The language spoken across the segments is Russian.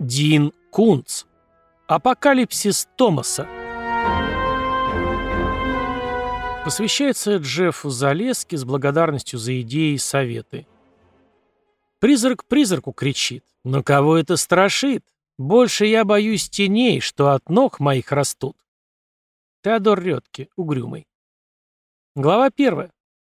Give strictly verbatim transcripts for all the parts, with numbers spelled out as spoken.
Дин Кунц. Апокалипсис Томаса. Посвящается Джеффу Залески с благодарностью за идеи и советы. Призрак призраку кричит: «Но кого это страшит? Больше я боюсь теней, что от ног моих растут». Теодор Рёдке, Угрюмый. Глава первая.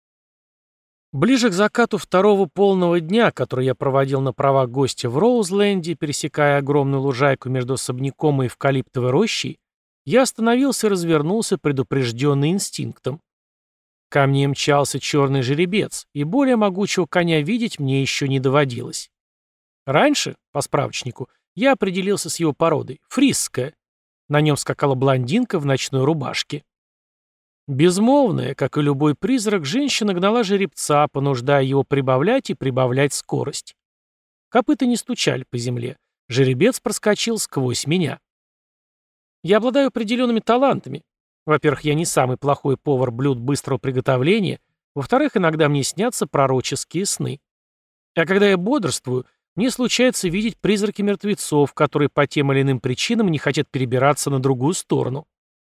Ближе к закату второго полного дня, который я проводил на правах гостя в Роузленде, пересекая огромную лужайку между особняком и эвкалиптовой рощей, я остановился и развернулся, предупрежденный инстинктом. Ко мне мчался черный жеребец, и более могучего коня видеть мне еще не доводилось. Раньше, по справочнику, я определился с его породой — фрисская. На нем скакала блондинка в ночной рубашке. Безмолвная, как и любой призрак, женщина гнала жеребца, понуждая его прибавлять и прибавлять скорость. Копыта не стучали по земле. Жеребец проскочил сквозь меня. Я обладаю определенными талантами. Во-первых, я не самый плохой повар блюд быстрого приготовления. Во-вторых, иногда мне снятся пророческие сны. А когда я бодрствую, мне случается видеть призраки мертвецов, которые по тем или иным причинам не хотят перебираться на другую сторону.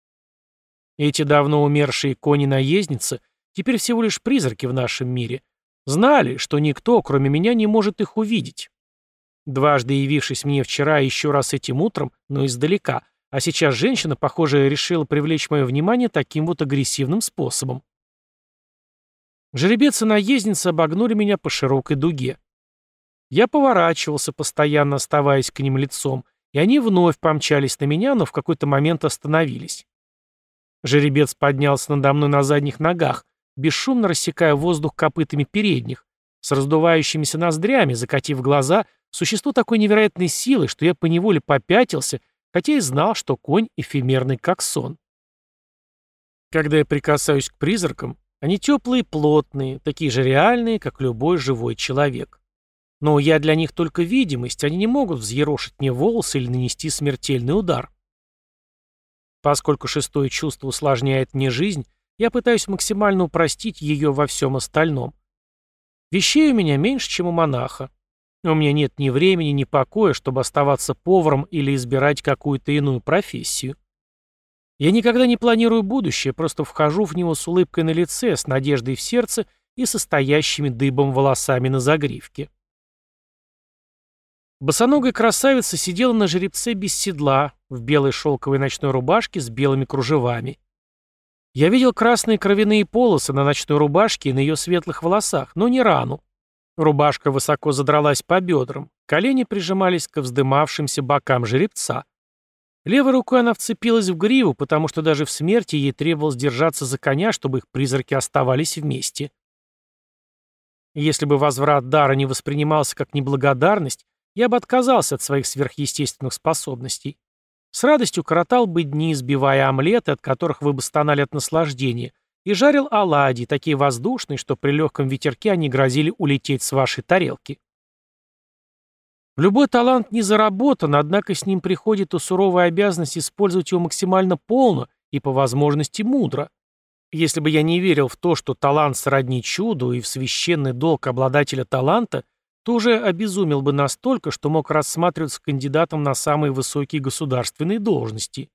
Эти давно умершие кони-наездницы теперь всего лишь призраки в нашем мире. Знали, что никто, кроме меня, не может их увидеть. Дважды явившись мне вчера и еще раз этим утром, но издалека, а сейчас женщина, похоже, решила привлечь мое внимание таким вот агрессивным способом. Жеребец и наездница обогнули меня по широкой дуге. Я поворачивался, постоянно оставаясь к ним лицом, и они вновь помчались на меня, но в какой-то момент остановились. Жеребец поднялся надо мной на задних ногах, бесшумно рассекая воздух копытами передних, с раздувающимися ноздрями, закатив глаза, существо такой невероятной силы, что я поневоле попятился, хотя и знал, что конь эфемерный, как сон. Когда я прикасаюсь к призракам, они теплые и плотные, такие же реальные, как любой живой человек. Но я для них только видимость, они не могут взъерошить мне волосы или нанести смертельный удар. Поскольку шестое чувство усложняет мне жизнь, я пытаюсь максимально упростить ее во всем остальном. Вещей у меня меньше, чем у монаха. У меня нет ни времени, ни покоя, чтобы оставаться поваром или избирать какую-то иную профессию. Я никогда не планирую будущее, просто вхожу в него с улыбкой на лице, с надеждой в сердце и состоящими дыбом волосами на загривке. Босоногая красавица сидела на жеребце без седла, в белой шелковой ночной рубашке с белыми кружевами. Я видел красные кровяные полосы на ночной рубашке и на ее светлых волосах, но не рану. Рубашка высоко задралась по бедрам, колени прижимались к вздымавшимся бокам жеребца. Левой рукой она вцепилась в гриву, потому что даже в смерти ей требовалось держаться за коня, чтобы их призраки оставались вместе. Если бы возврат дара не воспринимался как неблагодарность, я бы отказался от своих сверхъестественных способностей. С радостью коротал бы дни, сбивая омлеты, от которых вы бы стонали от наслаждения, и жарил оладьи, такие воздушные, что при легком ветерке они грозили улететь с вашей тарелки. Любой талант не заработан, однако с ним приходит и суровая обязанность использовать его максимально полно и по возможности мудро. Если бы я не верил в то, что талант сродни чуду и в священный долг обладателя таланта, то уже обезумел бы настолько, что мог рассматриваться кандидатом на самые высокие государственные должности.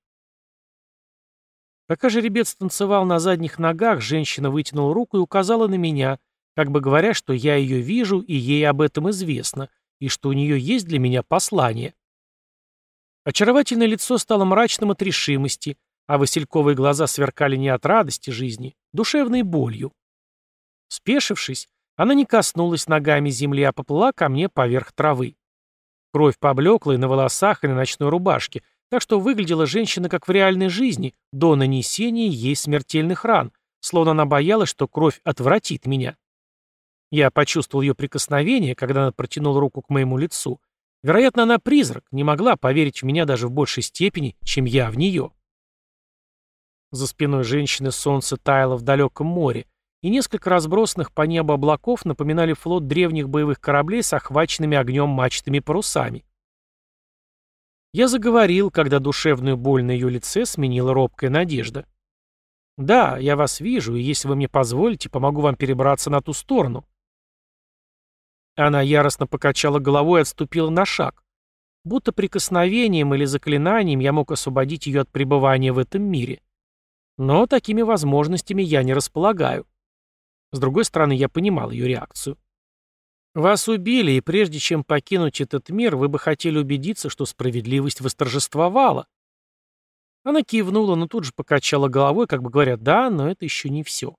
Пока жеребец танцевал на задних ногах, женщина вытянула руку и указала на меня, как бы говоря, что я ее вижу и ей об этом известно, и что у нее есть для меня послание. Очаровательное лицо стало мрачным от решимости, а васильковые глаза сверкали не от радости жизни, душевной болью. Спешившись, она не коснулась ногами земли, а поплыла ко мне поверх травы. Кровь поблекла и на волосах, и на ночной рубашке, так что выглядела женщина как в реальной жизни, до нанесения ей смертельных ран, словно она боялась, что кровь отвратит меня. Я почувствовал ее прикосновение, когда она протянула руку к моему лицу. Вероятно, она призрак, не могла поверить в меня даже в большей степени, чем я в нее. За спиной женщины солнце таяло в далеком море, и несколько разбросанных по небу облаков напоминали флот древних боевых кораблей с охваченными огнем мачтами и парусами. Я заговорил, когда душевную боль на ее лице сменила робкая надежда. «Да, я вас вижу, и если вы мне позволите, помогу вам перебраться на ту сторону». Она яростно покачала головой и отступила на шаг. будто прикосновением или заклинанием я мог освободить ее от пребывания в этом мире. Но такими возможностями я не располагаю. С другой стороны, я понимал ее реакцию. Вас убили, и прежде чем покинуть этот мир, вы бы хотели убедиться, что справедливость восторжествовала. Она кивнула, но тут же покачала головой, как бы говоря, да, но это еще не все.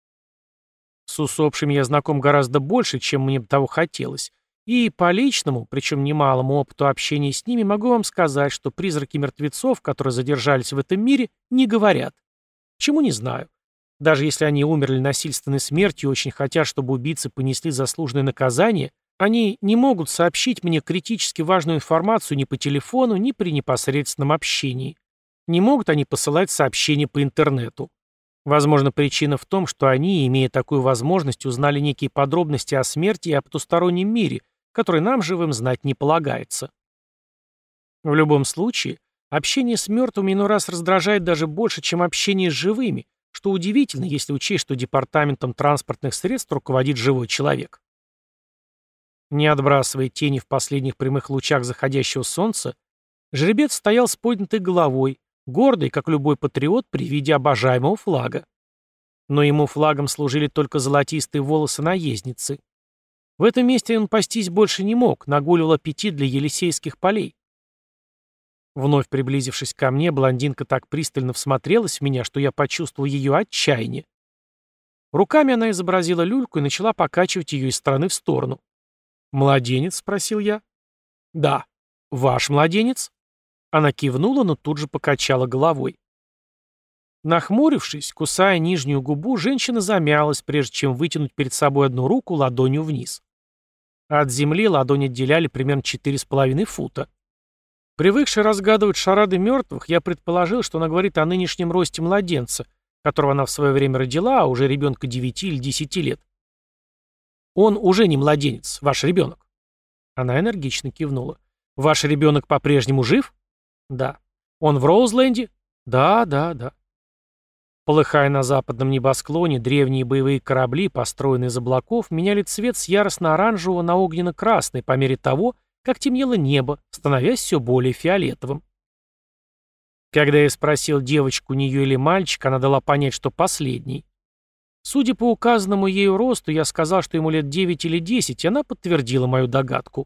С усопшими я знаком гораздо больше, чем мне бы того хотелось. И по личному, причем немалому опыту общения с ними, могу вам сказать, что призраки мертвецов, которые задержались в этом мире, не говорят. Чему не знаю. Даже если они умерли насильственной смертью и очень хотят, чтобы убийцы понесли заслуженное наказание, они не могут сообщить мне критически важную информацию ни по телефону, ни при непосредственном общении. Не могут они посылать сообщения по интернету. Возможно, причина в том, что они, имея такую возможность, узнали некие подробности о смерти и о потустороннем мире, который нам, живым, знать не полагается. В любом случае, общение с мертвыми иной раз раздражает даже больше, чем общение с живыми, что удивительно, если учесть, что департаментом транспортных средств руководит живой человек. Не отбрасывая тени в последних прямых лучах заходящего солнца, жеребец стоял с поднятой головой, гордый, как любой патриот, при виде обожаемого флага. Но ему флагом служили только золотистые волосы наездницы. В этом месте он пастись больше не мог, нагуливал аппетит для Елисейских полей. Вновь приблизившись ко мне, блондинка так пристально всмотрелась в меня, что я почувствовал ее отчаяние. Руками она изобразила люльку и начала покачивать ее из стороны в сторону. «Младенец?» — спросил я. «Да». «Ваш младенец?» Она кивнула, но тут же покачала головой. Нахмурившись, кусая нижнюю губу, женщина замялась, прежде чем вытянуть перед собой одну руку ладонью вниз. От земли ладонь отделяли примерно четыре с половиной фута. Привыкший разгадывать шарады мертвых, я предположил, что она говорит о нынешнем росте младенца, которого она в свое время родила, а уже ребенка девяти или десяти лет. «Он уже не младенец, ваш ребенок». Она энергично кивнула. «Ваш ребенок по-прежнему жив?» «Да». «Он в Роузленде?» «Да, да, да». Полыхая на западном небосклоне, древние боевые корабли, построенные из облаков, меняли цвет с яростно-оранжевого на огненно-красный по мере того, как темнело небо, становясь все более фиолетовым. Когда я спросил девочку, не ее или мальчик, она дала понять, что последний. Судя по указанному ею росту, я сказал, что ему лет девять или десять, и она подтвердила мою догадку.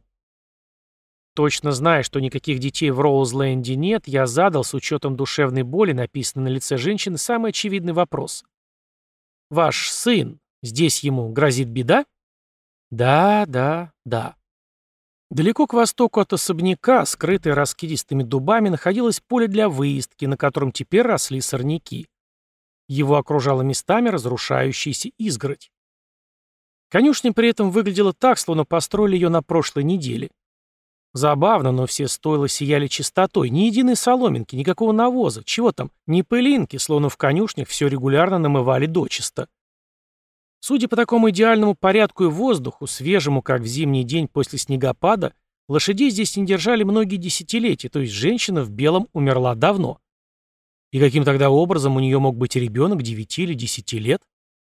Точно зная, что никаких детей в Роузленде нет, я задал, с учетом душевной боли, написанной на лице женщины, самый очевидный вопрос. «Ваш сын, здесь ему грозит беда?» «Да, да, да». Далеко к востоку от особняка, скрытое раскидистыми дубами, находилось поле для выездки, на котором теперь росли сорняки. Его окружала местами разрушающаяся изгородь. Конюшня при этом выглядела так, словно построили ее на прошлой неделе. Забавно, но все стойла сияли чистотой, ни единой соломинки, никакого навоза, чего там, ни пылинки, словно в конюшнях все регулярно намывали дочисто. Судя по такому идеальному порядку и воздуху, свежему, как в зимний день после снегопада, лошадей здесь не держали многие десятилетия, то есть женщина в белом умерла давно. И каким тогда образом у нее мог быть ребенок девяти или десяти лет?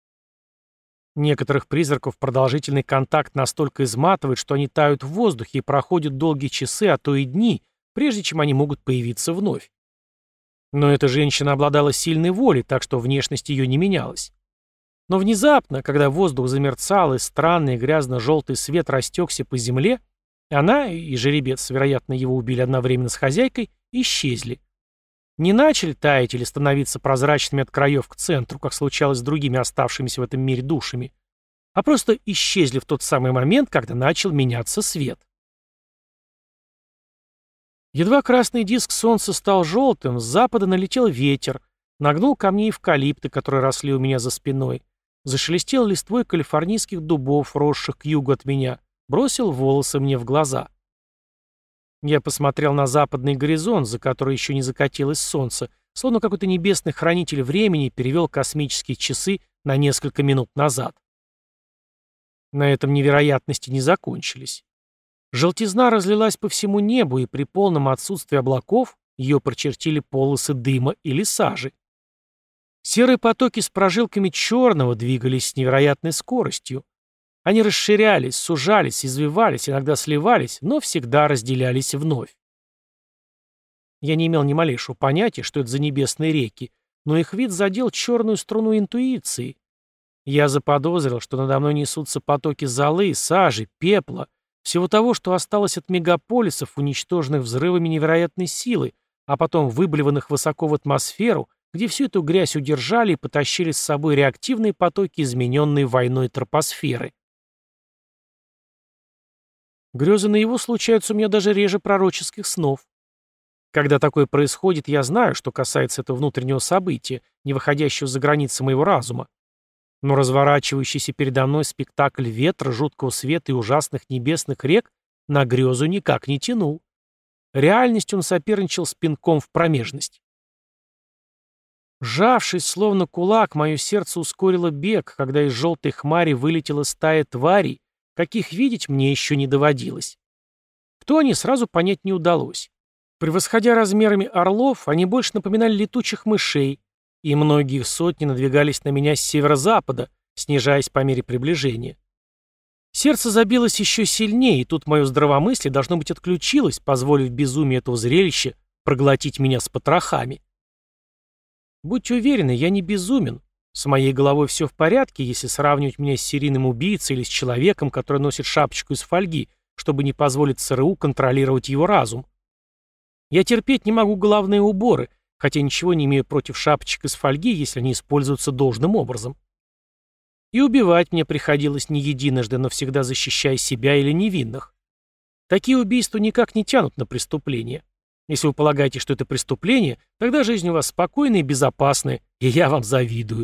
Некоторых призраков продолжительный контакт настолько изматывает, что они тают в воздухе и проходят долгие часы, а то и дни, прежде чем они могут появиться вновь. Но эта женщина обладала сильной волей, так что внешность ее не менялась. Но внезапно, когда воздух замерцал и странный грязно-желтый свет растекся по земле, она и жеребец, вероятно, его убили одновременно с хозяйкой, исчезли. Не начали таять или становиться прозрачными от краев к центру, как случалось с другими оставшимися в этом мире душами, а просто исчезли в тот самый момент, когда начал меняться свет. Едва красный диск солнца стал желтым, с запада налетел ветер, нагнул камни эвкалипты, которые росли у меня за спиной, зашелестел листвой калифорнийских дубов, росших к югу от меня, бросил волосы мне в глаза. Я посмотрел на западный горизонт, за который еще не закатилось солнце, словно какой-то небесный хранитель времени перевел космические часы на несколько минут назад. На этом невероятности не закончились. Желтизна разлилась по всему небу, и при полном отсутствии облаков ее прочертили полосы дыма или сажи. Серые потоки с прожилками черного двигались с невероятной скоростью. Они расширялись, сужались, извивались, иногда сливались, но всегда разделялись вновь. Я не имел ни малейшего понятия, что это за небесные реки, но их вид задел черную струну интуиции. Я заподозрил, что надо мной несутся потоки золы, сажи, пепла, всего того, что осталось от мегаполисов, уничтоженных взрывами невероятной силы, а потом выблеванных высоко в атмосферу, где всю эту грязь удержали и потащили с собой реактивные потоки измененной войной тропосферы. Грезы наяву случаются у меня даже реже пророческих снов. Когда такое происходит, я знаю, что касается этого внутреннего события, не выходящего за границы моего разума. Но разворачивающийся передо мной спектакль ветра, жуткого света и ужасных небесных рек на грезу никак не тянул. Реальность он соперничал с пинком в промежность. Сжавшись, словно кулак, мое сердце ускорило бег, когда из желтой хмари вылетела стая тварей, каких видеть мне еще не доводилось. Кто они, сразу понять не удалось. Превосходя размерами орлов, они больше напоминали летучих мышей, и многие сотни надвигались на меня с северо-запада, снижаясь по мере приближения. Сердце забилось еще сильнее, и тут мое здравомыслие, должно быть, отключилось, позволив безумию этого зрелища проглотить меня с потрохами. Будьте уверены, я не безумен. С моей головой все в порядке, если сравнивать меня с серийным убийцей или с человеком, который носит шапочку из фольги, чтобы не позволить ЦРУ контролировать его разум. Я терпеть не могу головные уборы, хотя ничего не имею против шапочек из фольги, если они используются должным образом. И убивать мне приходилось не единожды, но всегда защищая себя или невинных. Такие убийства никак не тянут на преступление. Если вы полагаете, что это преступление, тогда жизнь у вас спокойная и безопасная, и я вам завидую.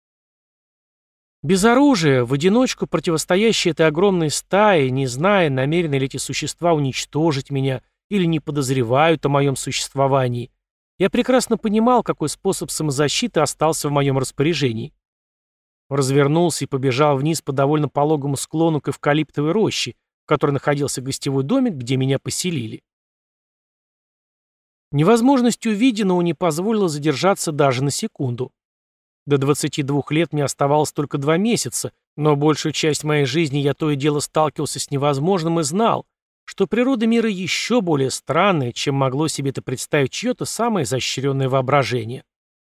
Без оружия, в одиночку противостоящей этой огромной стае, не зная, намерены ли эти существа уничтожить меня или не подозревают о моем существовании, я прекрасно понимал, какой способ самозащиты остался в моем распоряжении. Развернулся и побежал вниз по довольно пологому склону к эвкалиптовой роще, в которой находился гостевой домик, где меня поселили. Невозможность увиденного не позволила задержаться даже на секунду. До двадцати двух лет мне оставалось только два месяца, но большую часть моей жизни я то и дело сталкивался с невозможным и знал, что природа мира еще более странная, чем могло себе это представить чье-то самое изощренное воображение.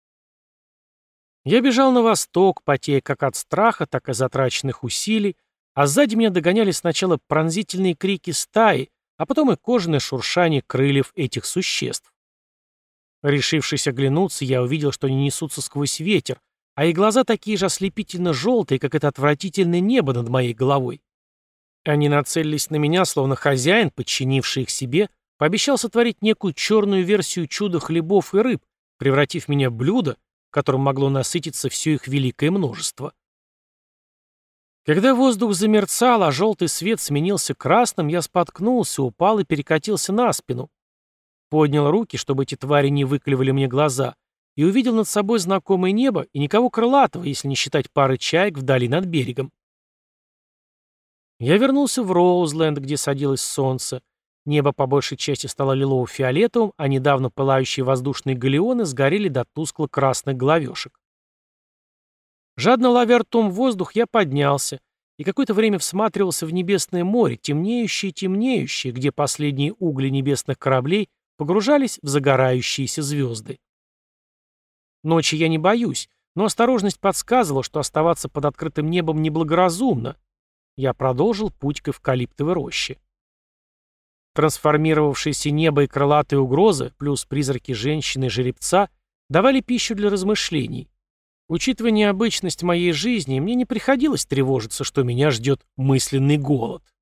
Я бежал на восток, потея как от страха, так и затраченных усилий, а сзади меня догоняли сначала пронзительные крики стаи, а потом и кожаное шуршание крыльев этих существ. Решившись оглянуться, я увидел, что они несутся сквозь ветер, а их глаза такие же ослепительно желтые, как это отвратительное небо над моей головой. Они нацелились на меня, словно хозяин, подчинивший их себе, пообещал сотворить некую черную версию чуда хлебов и рыб, превратив меня в блюдо, которым могло насытиться все их великое множество. Когда воздух замерцал, а желтый свет сменился красным, я споткнулся, упал и перекатился на спину. Поднял руки, чтобы эти твари не выклевали мне глаза, и увидел над собой знакомое небо и никого крылатого, если не считать пары чаек вдали над берегом. Я вернулся в Роузленд, где садилось солнце. Небо по большей части стало лилово-фиолетовым, а недавно пылающие воздушные галеоны сгорели до тускло-красных головешек. Жадно ловя ртом воздух, я поднялся и какое-то время всматривался в небесное море, темнеющее и темнеющее, где последние угли небесных кораблей погружались в загорающиеся звезды. Ночи я не боюсь, но осторожность подсказывала, что оставаться под открытым небом неблагоразумно. Я продолжил путь к эвкалиптовой роще. Трансформировавшееся небо и крылатые угрозы, плюс призраки женщины и жеребца, давали пищу для размышлений. Учитывая необычность моей жизни, мне не приходилось тревожиться, что меня ждет мысленный голод.